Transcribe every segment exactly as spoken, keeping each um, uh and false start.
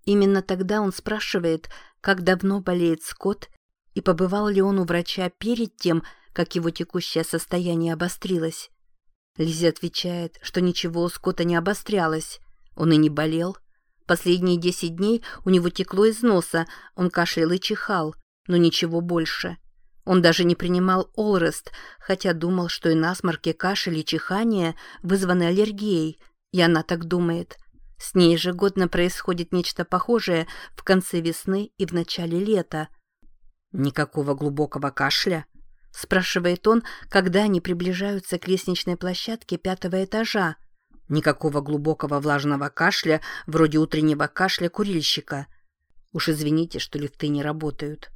Именно тогда он спрашивает, как давно болеет Скотт и побывал ли он у врача перед тем, как его текущее состояние обострилось. Лиззи отвечает, что ничего у Скотта не обострялось, он и не болел. Последние десять дней у него текло из носа, он кашлял и чихал, но ничего больше. Он даже не принимал Олрест, хотя думал, что и насморк, и кашель, и чихание вызваны аллергией, и она так думает. С ней ежегодно происходит нечто похожее в конце весны и в начале лета. «Никакого глубокого кашля?» — спрашивает он, когда они приближаются к лестничной площадке пятого этажа. «Никакого глубокого влажного кашля, вроде утреннего кашля курильщика. Уж извините, что лифты не работают».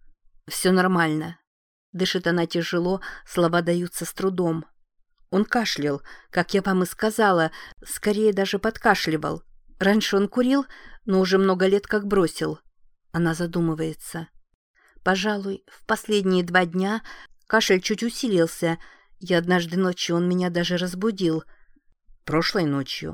«Все нормально». Дышит она тяжело, слова даются с трудом. Он кашлял, как я вам и сказала, скорее даже подкашливал. Раньше он курил, но уже много лет как бросил. Она задумывается. Пожалуй, в последние два дня кашель чуть усилился, и однажды ночью он меня даже разбудил. Прошлой ночью?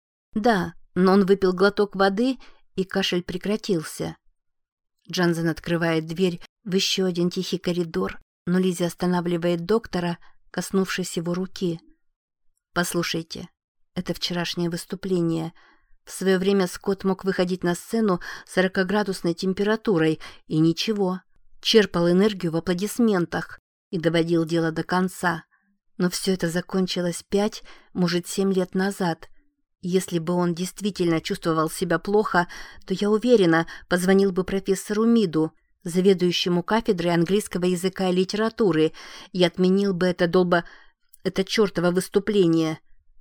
Да, но он выпил глоток воды, и кашель прекратился. Джансен открывает дверь в еще один тихий коридор, но Лиззи останавливает доктора, коснувшись его руки. «Послушайте, это вчерашнее выступление. В свое время Скотт мог выходить на сцену с сорокаградусной температурой, и ничего. Черпал энергию в аплодисментах и доводил дело до конца. Но все это закончилось пять, может, семь лет назад. Если бы он действительно чувствовал себя плохо, то, я уверена, позвонил бы профессору Миду, заведующему кафедрой английского языка и литературы, и отменил бы это долбо... это чертово выступление.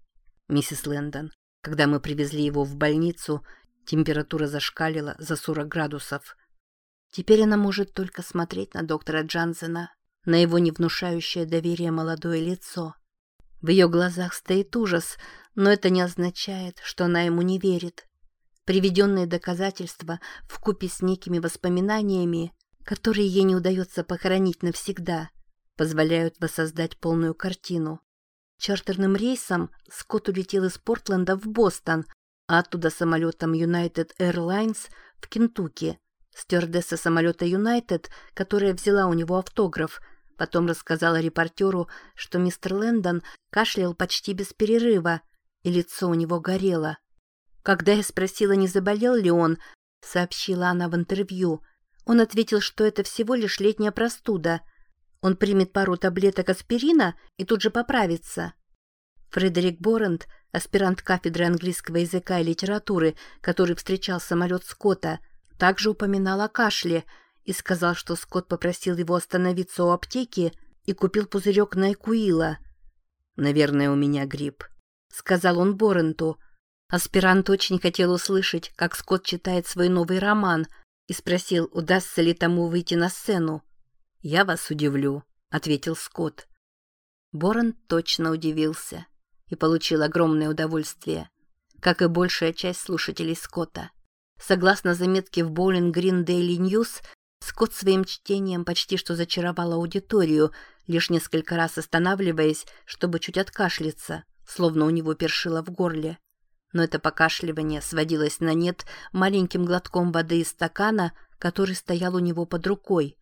Миссис Лэндон, когда мы привезли его в больницу, температура зашкалила за сорок градусов. Теперь она может только смотреть на доктора Джансена, на его невнушающее доверие молодое лицо. В ее глазах стоит ужас, но это не означает, что она ему не верит. Приведенные доказательства вкупе с некими воспоминаниями, которые ей не удается похоронить навсегда, позволяют воссоздать полную картину. Чартерным рейсом Скотт улетел из Портленда в Бостон, а оттуда самолетом United Airlines в Кентукки. Стюардесса самолета United, которая взяла у него автограф, потом рассказала репортеру, что мистер Лэндон кашлял почти без перерыва, и лицо у него горело. Когда я спросила, не заболел ли он, сообщила она в интервью, он ответил, что это всего лишь летняя простуда. Он примет пару таблеток аспирина и тут же поправится. Фредерик Боррент, аспирант кафедры английского языка и литературы, который встречал самолет Скотта, также упоминал о кашле и сказал, что Скотт попросил его остановиться у аптеки и купил пузырек Найкуила. «Наверное, у меня грипп», — сказал он Борренту. Аспирант очень хотел услышать, как Скотт читает свой новый роман, и спросил, удастся ли тому выйти на сцену. «Я вас удивлю», — ответил Скотт. Боррент точно удивился и получил огромное удовольствие, как и большая часть слушателей Скотта. Согласно заметке в Bowling Green Daily News, Скотт своим чтением почти что зачаровал аудиторию, лишь несколько раз останавливаясь, чтобы чуть откашляться, словно у него першило в горле. Но это покашливание сводилось на нет маленьким глотком воды из стакана, который стоял у него под рукой.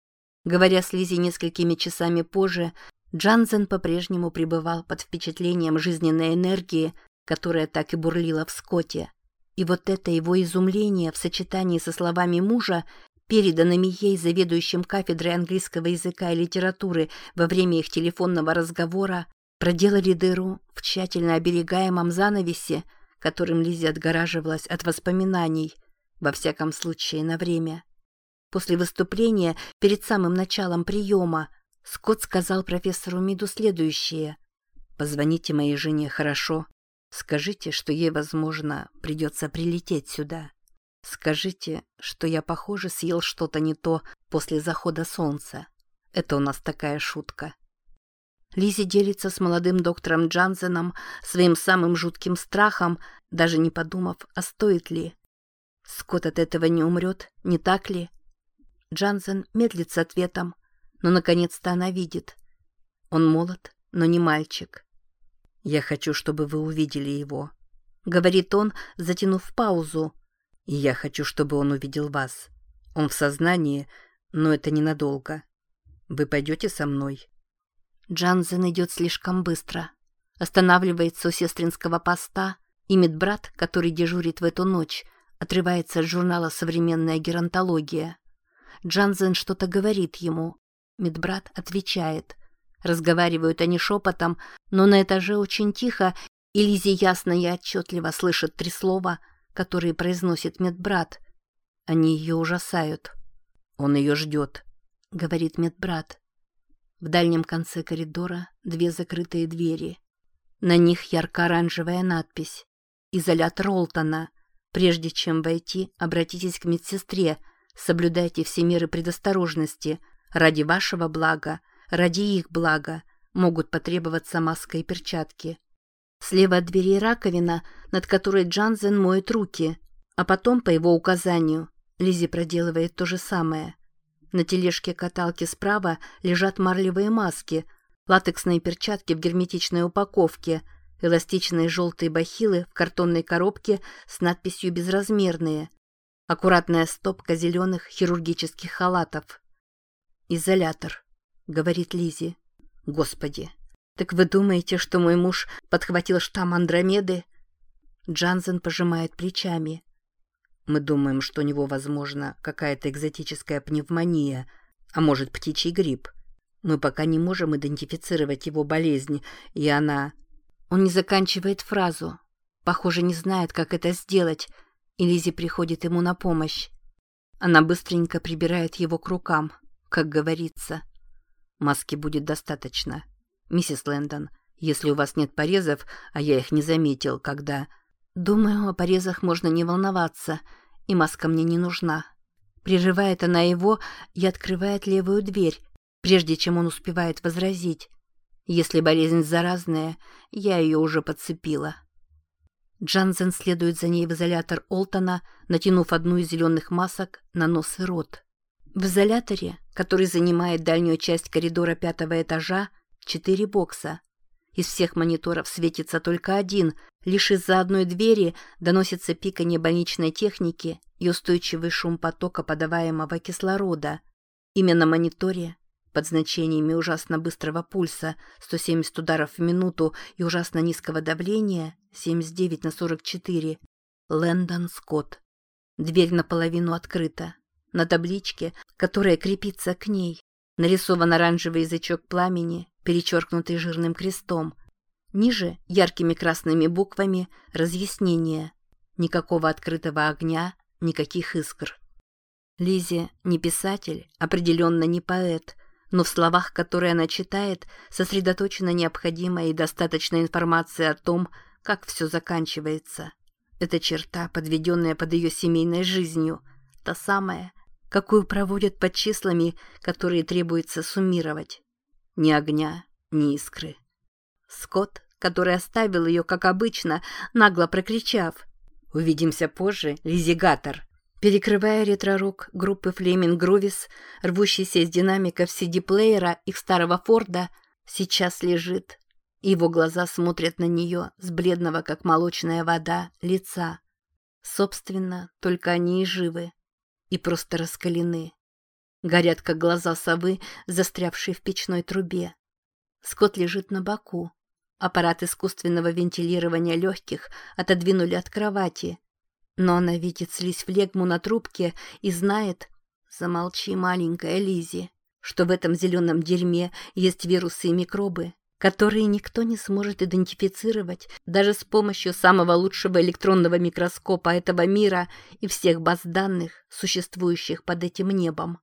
Говоря с Лиззи несколькими часами позже, Джансен по-прежнему пребывал под впечатлением жизненной энергии, которая так и бурлила в Скотте. И вот это его изумление в сочетании со словами мужа, переданными ей заведующим кафедрой английского языка и литературы во время их телефонного разговора, проделали дыру в тщательно оберегаемом занавесе, которым Лиззи отгораживалась от воспоминаний, во всяком случае на время. После выступления, перед самым началом приема, Скотт сказал профессору Миду следующее. «Позвоните моей жене, хорошо? Скажите, что ей, возможно, придется прилететь сюда. Скажите, что я, похоже, съел что-то не то после захода солнца. Это у нас такая шутка». Лиззи делится с молодым доктором Джансеном своим самым жутким страхом, даже не подумав, а стоит ли. Скотт от этого не умрет, не так ли? Джансен медлит с ответом, но наконец-то она видит. Он молод, но не мальчик. «Я хочу, чтобы вы увидели его», — говорит он, затянув паузу. И я хочу, чтобы он увидел вас. Он в сознании, но это ненадолго. Вы пойдете со мной?» Джанзен идет слишком быстро. Останавливается у сестринского поста, и медбрат, который дежурит в эту ночь, отрывается от журнала «Современная геронтология». Джанзен что-то говорит ему. Медбрат отвечает. Разговаривают они шепотом, но на этаже очень тихо, и Лизи ясно и отчетливо слышит три слова, которые произносит медбрат. Они ее ужасают. «Он ее ждет», — говорит медбрат. В дальнем конце коридора две закрытые двери. На них ярко-оранжевая надпись «Изолятор Олтона. Прежде чем войти, обратитесь к медсестре. Соблюдайте все меры предосторожности. Ради вашего блага, ради их блага. Могут потребоваться маска и перчатки». Слева от двери раковина, над которой Джанзен моет руки, а потом, по его указанию, Лизи проделывает то же самое. На тележке каталки справа лежат марлевые маски, латексные перчатки в герметичной упаковке, эластичные желтые бахилы в картонной коробке с надписью «Безразмерные», аккуратная стопка зеленых хирургических халатов. «Изолятор», — говорит Лизи. «Господи, так вы думаете, что мой муж подхватил штамм Андромеды?» Джанзен пожимает плечами. «Мы думаем, что у него, возможно, какая-то экзотическая пневмония, а может, птичий грипп. Мы пока не можем идентифицировать его болезнь, и она...» Он не заканчивает фразу. Похоже, не знает, как это сделать, и Лизи приходит ему на помощь. Она быстренько прибирает его к рукам, как говорится. «Маски будет достаточно. Миссис Лэндон, если у вас нет порезов, а я их не заметил, когда...» «Думаю, о порезах можно не волноваться, и маска мне не нужна». Прерывает она его и открывает левую дверь, прежде чем он успевает возразить. «Если болезнь заразная, я ее уже подцепила». Джанзен следует за ней в изолятор Олтона, натянув одну из зеленых масок на нос и рот. В изоляторе, который занимает дальнюю часть коридора пятого этажа, четыре бокса. Из всех мониторов светится только один, лишь из-за одной двери доносится пиканье больничной техники и устойчивый шум потока подаваемого кислорода. Именно на мониторе, под значениями ужасно быстрого пульса сто семьдесят ударов в минуту и ужасно низкого давления семьдесят девять на сорок четыре, Лэндон Скотт. Дверь наполовину открыта. На табличке, которая крепится к ней, нарисован оранжевый язычок пламени, перечеркнутый жирным крестом. Ниже яркими красными буквами разъяснение. Никакого открытого огня, никаких искр. Лизи не писатель, определенно не поэт, но в словах, которые она читает, сосредоточена необходимая и достаточная информация о том, как все заканчивается. Это черта, подведенная под ее семейной жизнью, та самая, какую проводят под числами, которые требуется суммировать. Ни огня, ни искры. Скотт, который оставил ее, как обычно, нагло прокричав «Увидимся позже, лизигатор», перекрывая ретро-рок группы Flaming Groovies, рвущийся из динамиков си ди-плеера их старого Форда, сейчас лежит. Его глаза смотрят на нее с бледного, как молочная вода, лица. Собственно, только они и живы. И просто раскалены. Горят, как глаза совы, застрявшие в печной трубе. Скотт лежит на боку. Аппарат искусственного вентилирования легких отодвинули от кровати. Но она видит слизь флегму на трубке и знает, замолчи, маленькая Лизи, что в этом зеленом дерьме есть вирусы и микробы, которые никто не сможет идентифицировать даже с помощью самого лучшего электронного микроскопа этого мира и всех баз данных, существующих под этим небом.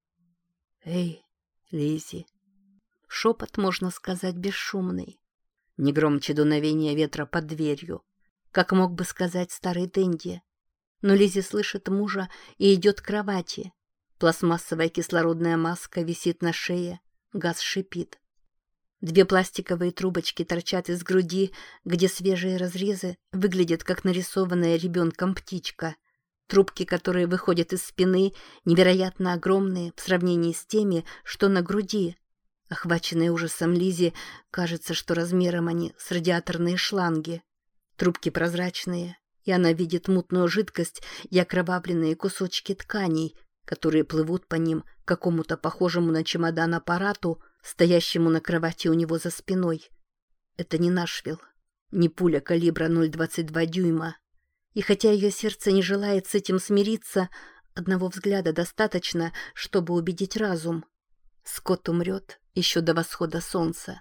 «Эй, Лизи!» Шепот, можно сказать, бесшумный. Не громче дуновения ветра под дверью, как мог бы сказать старый Дэнди. Но Лизи слышит мужа и идет к кровати. Пластмассовая кислородная маска висит на шее, газ шипит. Две пластиковые трубочки торчат из груди, где свежие разрезы выглядят как нарисованная ребенком птичка. Трубки, которые выходят из спины, невероятно огромные в сравнении с теми, что на груди. Охваченные ужасом Лизи, кажется, что размером они с радиаторные шланги. Трубки прозрачные, и она видит мутную жидкость и окровавленные кусочки тканей, которые плывут по ним к какому-то похожему на чемодан аппарату, стоящему на кровати у него за спиной. Это не Нашвилл, не пуля калибра ноль двадцать два дюйма. И хотя ее сердце не желает с этим смириться, одного взгляда достаточно, чтобы убедить разум. Скотт умрет еще до восхода солнца.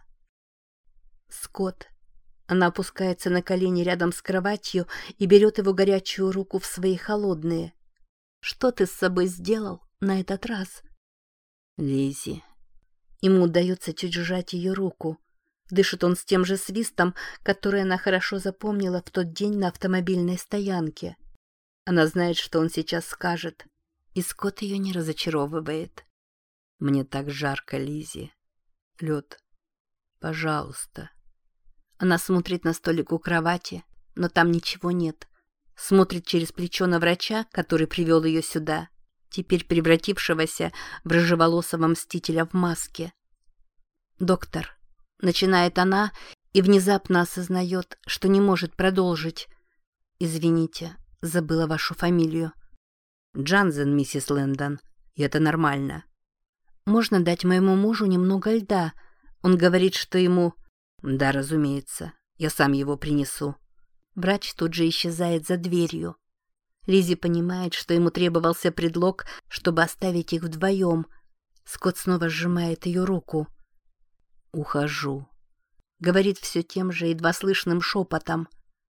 Скотт. Она опускается на колени рядом с кроватью и берет его горячую руку в свои холодные. «Что ты с собой сделал на этот раз?» Лиззи. Ему удается чуть сжать ее руку. Дышит он с тем же свистом, который она хорошо запомнила в тот день на автомобильной стоянке. Она знает, что он сейчас скажет, и Скотт ее не разочаровывает. «Мне так жарко, Лиззи. Лед. Пожалуйста». Она смотрит на столик у кровати, но там ничего нет. Смотрит через плечо на врача, который привел ее сюда, теперь превратившегося в рыжеволосого мстителя в маске. «Доктор», — начинает она и внезапно осознает, что не может продолжить. «Извините, забыла вашу фамилию». «Джанзен, миссис Лэндон, и это нормально». «Можно дать моему мужу немного льда? Он говорит, что ему...» «Да, разумеется. Я сам его принесу». Врач тут же исчезает за дверью. Лиззи понимает, что ему требовался предлог, чтобы оставить их вдвоем. Скотт снова сжимает ее руку. «Ухожу», — говорит все тем же едва слышным шепотом.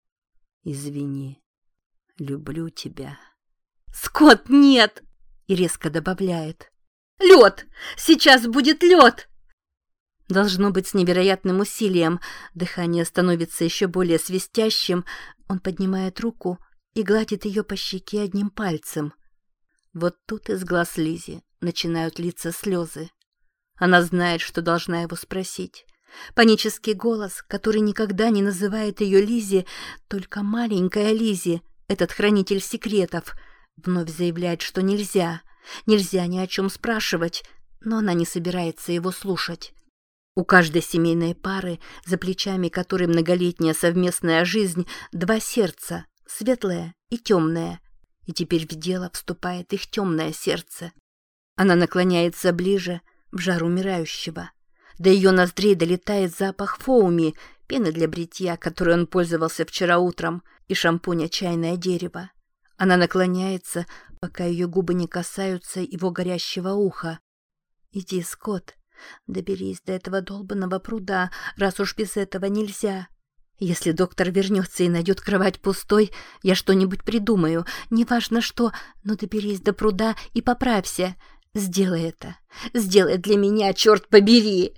«Извини. Люблю тебя». «Скотт, нет!» — и резко добавляет. «Лед! Сейчас будет лед!» Должно быть, с невероятным усилием. Дыхание становится еще более свистящим. Он поднимает руку и гладит ее по щеке одним пальцем. Вот тут из глаз Лиззи начинают литься слезы. Она знает, что должна его спросить. Панический голос, который никогда не называет ее Лиззи, только маленькая Лиззи, этот хранитель секретов, вновь заявляет, что нельзя, нельзя ни о чем спрашивать, но она не собирается его слушать. У каждой семейной пары, за плечами которой многолетняя совместная жизнь, два сердца, светлое и темное. И теперь в дело вступает их темное сердце. Она наклоняется ближе, в жар умирающего. До ее ноздрей долетает запах фоуми, пены для бритья, которой он пользовался вчера утром, и шампуня «Чайное дерево». Она наклоняется, пока ее губы не касаются его горящего уха. «Иди, Скотт. Доберись до этого долбанного пруда, раз уж без этого нельзя. Если доктор вернется и найдет кровать пустой, я что-нибудь придумаю, неважно что, но доберись до пруда и поправься. Сделай это. Сделай для меня, черт побери!»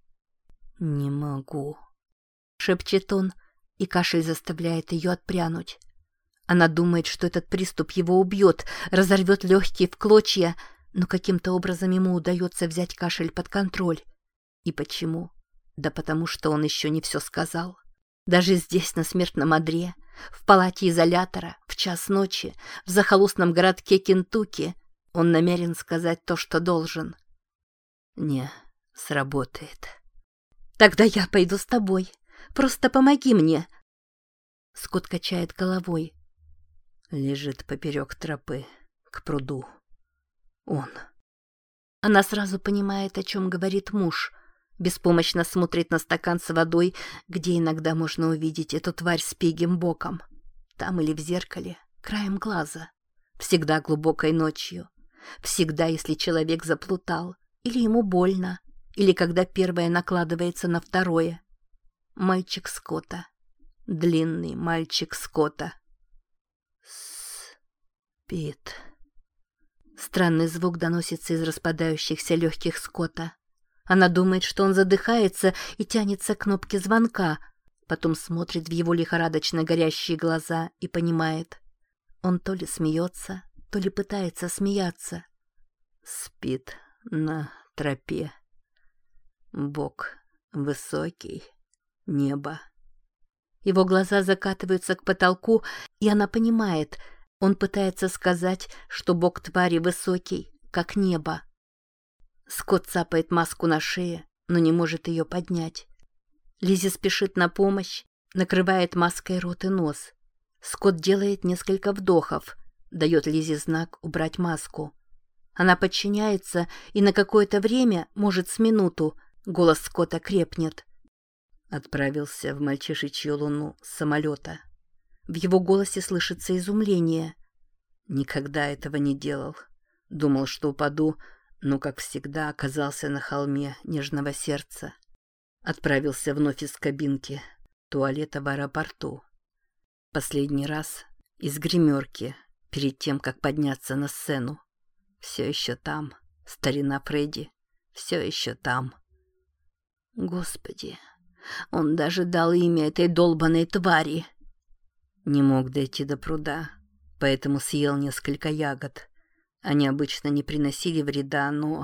«Не могу», — шепчет он, и кашель заставляет ее отпрянуть. Она думает, что этот приступ его убьет, разорвет легкие в клочья, но каким-то образом ему удается взять кашель под контроль. И почему? Да потому что он еще не все сказал. Даже здесь, на смертном одре, в палате изолятора, в час ночи, в захолустном городке Кентукки, он намерен сказать то, что должен. «Не сработает». «Тогда я пойду с тобой. Просто помоги мне». Скотт качает головой. Лежит поперек тропы к пруду. Он. Она сразу понимает, о чем говорит муж. Беспомощно смотрит на стакан с водой, где иногда можно увидеть эту тварь с пегим боком. Там или в зеркале, краем глаза. Всегда глубокой ночью. Всегда, если человек заплутал. Или ему больно. Или когда первое накладывается на второе. Мальчик Скотта. Длинный мальчик Скотта. Спит. Странный звук доносится из распадающихся легких Скотта. Она думает, что он задыхается и тянется к кнопке звонка, потом смотрит в его лихорадочно горящие глаза и понимает. Он то ли смеется, то ли пытается смеяться. Спит на тропе. Бок высокий, небо. Его глаза закатываются к потолку, и она понимает, он пытается сказать, что бок твари высокий, как небо. Скотт цапает маску на шее, но не может ее поднять. Лиззи спешит на помощь, накрывает маской рот и нос. Скотт делает несколько вдохов, дает Лизе знак убрать маску. Она подчиняется, и на какое-то время, может, с минуту, голос Скотта крепнет. Отправился в мальчишечью луну с самолета. В его голосе слышится изумление. Никогда этого не делал. Думал, что упаду, но, как всегда, оказался на холме нежного сердца. Отправился вновь из кабинки туалета в аэропорту. Последний раз из гримерки, перед тем, как подняться на сцену. Все еще там, старина Фредди, все еще там. Господи, он даже дал имя этой долбаной твари. Не мог дойти до пруда, поэтому съел несколько ягод. Они обычно не приносили вреда, но...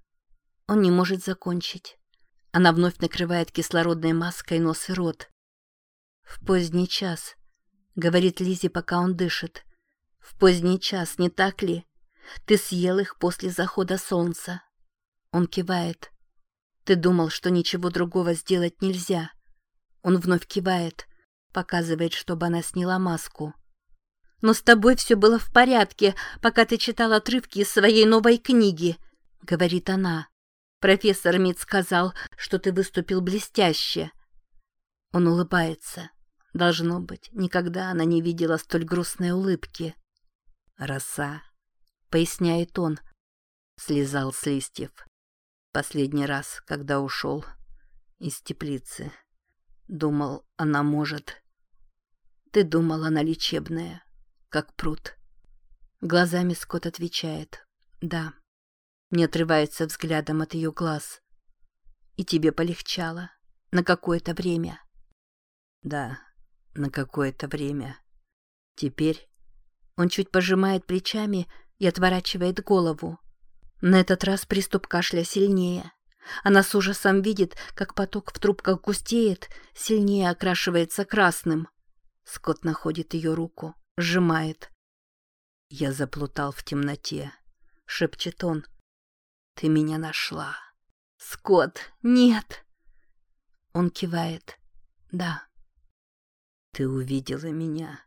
Он не может закончить. Она вновь накрывает кислородной маской нос и рот. «В поздний час», — говорит Лизе, пока он дышит. «В поздний час, не так ли? Ты съел их после захода солнца». Он кивает. «Ты думал, что ничего другого сделать нельзя». Он вновь кивает, показывает, чтобы она сняла маску. «Но с тобой все было в порядке, пока ты читал отрывки из своей новой книги», — говорит она. «Профессор Мид сказал, что ты выступил блестяще». Он улыбается. Должно быть, никогда она не видела столь грустной улыбки. «Роса», — поясняет он, слезал с листьев. Последний раз, когда ушел из теплицы. Думал, она может... Ты думал, она лечебная, как пруд. Глазами Скотт отвечает: «Да». Не отрывается взглядом от ее глаз. «И тебе полегчало? На какое-то время?» «Да, на какое-то время. Теперь...» Он чуть пожимает плечами и отворачивает голову. На этот раз приступ кашля сильнее. Она с ужасом видит, как поток в трубках густеет, сильнее окрашивается красным. Скотт находит ее руку, сжимает. «Я заплутал в темноте», — шепчет он. «Ты меня нашла». «Скотт, нет!» Он кивает. «Да». «Ты увидела меня».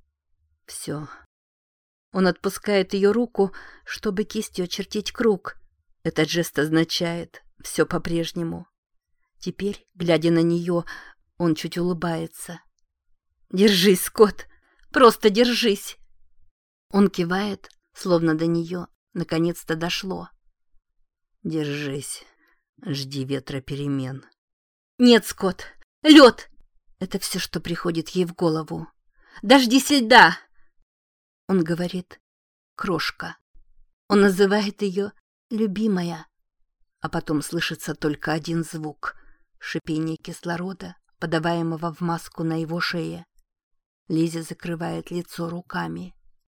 «Все». Он отпускает ее руку, чтобы кистью очертить круг. Этот жест означает «все по-прежнему». Теперь, глядя на нее, он чуть улыбается. «Держись, Скотт, просто держись!» Он кивает, словно до нее наконец-то дошло. «Держись, жди ветра перемен». «Нет, Скотт, лед!» Это все, что приходит ей в голову. «Дождись льда!» Он говорит «крошка». Он называет ее «любимая». А потом слышится только один звук — шипение кислорода, подаваемого в маску на его шее. Лиза закрывает лицо руками.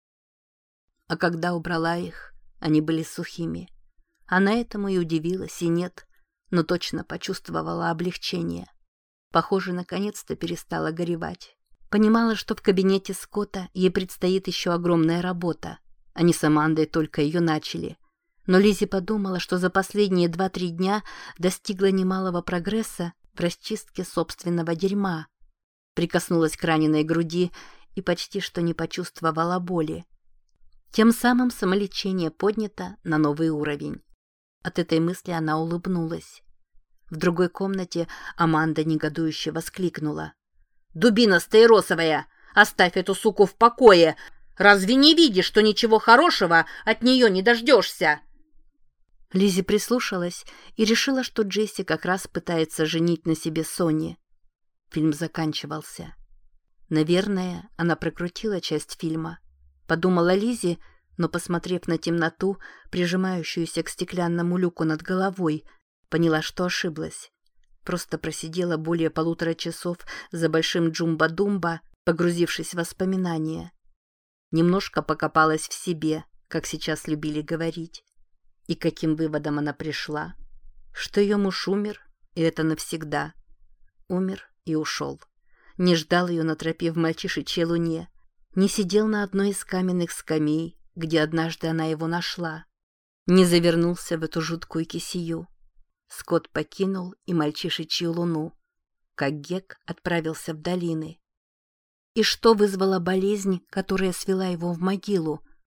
А когда убрала их, они были сухими. Она этому и удивилась, и нет, но точно почувствовала облегчение. Похоже, наконец-то перестала горевать. Понимала, что в кабинете Скотта ей предстоит еще огромная работа. Они с Амандой только ее начали. Но Лиззи подумала, что за последние два-три дня достигла немалого прогресса в расчистке собственного дерьма. Прикоснулась к раненой груди и почти что не почувствовала боли. Тем самым самолечение поднято на новый уровень. От этой мысли она улыбнулась. В другой комнате Аманда негодующе воскликнула: «Дубина стаиросовая, оставь эту суку в покое! Разве не видишь, что ничего хорошего от нее не дождешься?» Лиззи прислушалась и решила, что Джесси как раз пытается женить на себе Сони. Фильм заканчивался. Наверное, она прокрутила часть фильма. Подумала Лиззи, но, посмотрев на темноту, прижимающуюся к стеклянному люку над головой, поняла, что ошиблась. Просто просидела более полутора часов за большим джумба-думба, погрузившись в воспоминания. Немножко покопалась в себе, как сейчас любили говорить. И к каким выводам она пришла? Что ее муж умер, и это навсегда. Умер и ушел. Не ждал ее на тропе в мальчишечьей луне. Не сидел на одной из каменных скамей, где однажды она его нашла. Не завернулся в эту жуткую кисию. Скотт покинул и мальчишечью луну, как Гек отправился в долины. И что вызвало болезнь, которая свела его в могилу?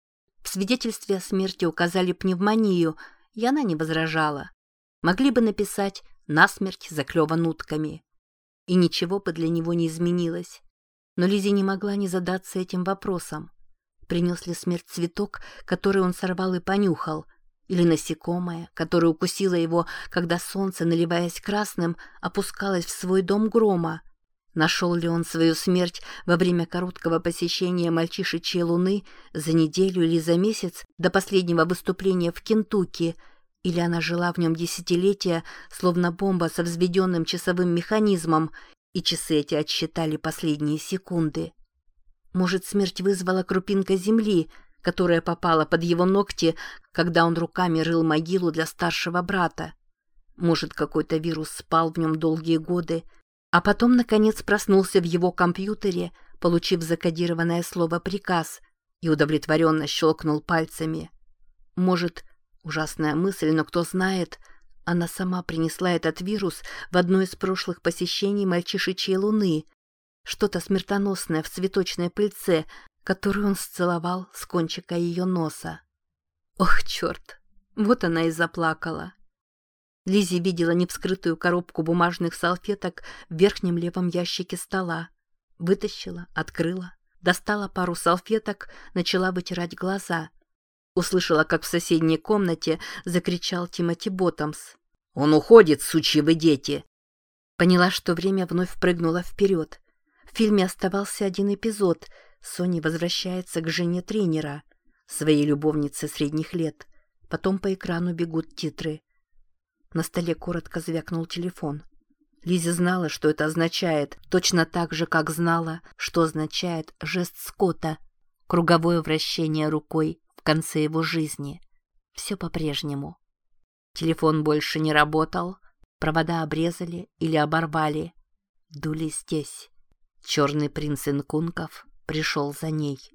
В свидетельстве о смерти указали пневмонию, и она не возражала. Могли бы написать «насмерть заклеван утками». И ничего бы для него не изменилось. Но Лизи не могла не задаться этим вопросом. Принес ли смерть цветок, который он сорвал и понюхал, или насекомое, которое укусило его, когда солнце, наливаясь красным, опускалось в свой дом грома? Нашел ли он свою смерть во время короткого посещения мальчишечьей луны за неделю или за месяц до последнего выступления в Кентукки, или она жила в нем десятилетия, словно бомба со взведенным часовым механизмом, и часы эти отсчитали последние секунды? Может, смерть вызвала крупинка земли, которая попала под его ногти, когда он руками рыл могилу для старшего брата? Может, какой-то вирус спал в нем долгие годы, а потом, наконец, проснулся в его компьютере, получив закодированное слово «приказ», и удовлетворенно щелкнул пальцами. Может, ужасная мысль, но кто знает, она сама принесла этот вирус в одно из прошлых посещений мальчишечьей луны, что-то смертоносное в цветочной пыльце, которую он сцеловал с кончика ее носа. Ох, черт! Вот она и заплакала. Лизи видела невскрытую коробку бумажных салфеток в верхнем левом ящике стола. Вытащила, открыла, достала пару салфеток, начала вытирать глаза. Услышала, как в соседней комнате закричал Тимоти Боттомс. «Он уходит, сучьи вы дети!» Поняла, что время вновь прыгнуло вперед. В фильме оставался один эпизод. Сони возвращается к жене тренера, своей любовнице средних лет. Потом по экрану бегут титры. На столе коротко звякнул телефон. Лизи знала, что это означает, точно так же, как знала, что означает жест Скотта, круговое вращение рукой в конце его жизни. Все по-прежнему. Телефон больше не работал, провода обрезали или оборвали. Дули здесь. Черный принц инкунков пришел за ней.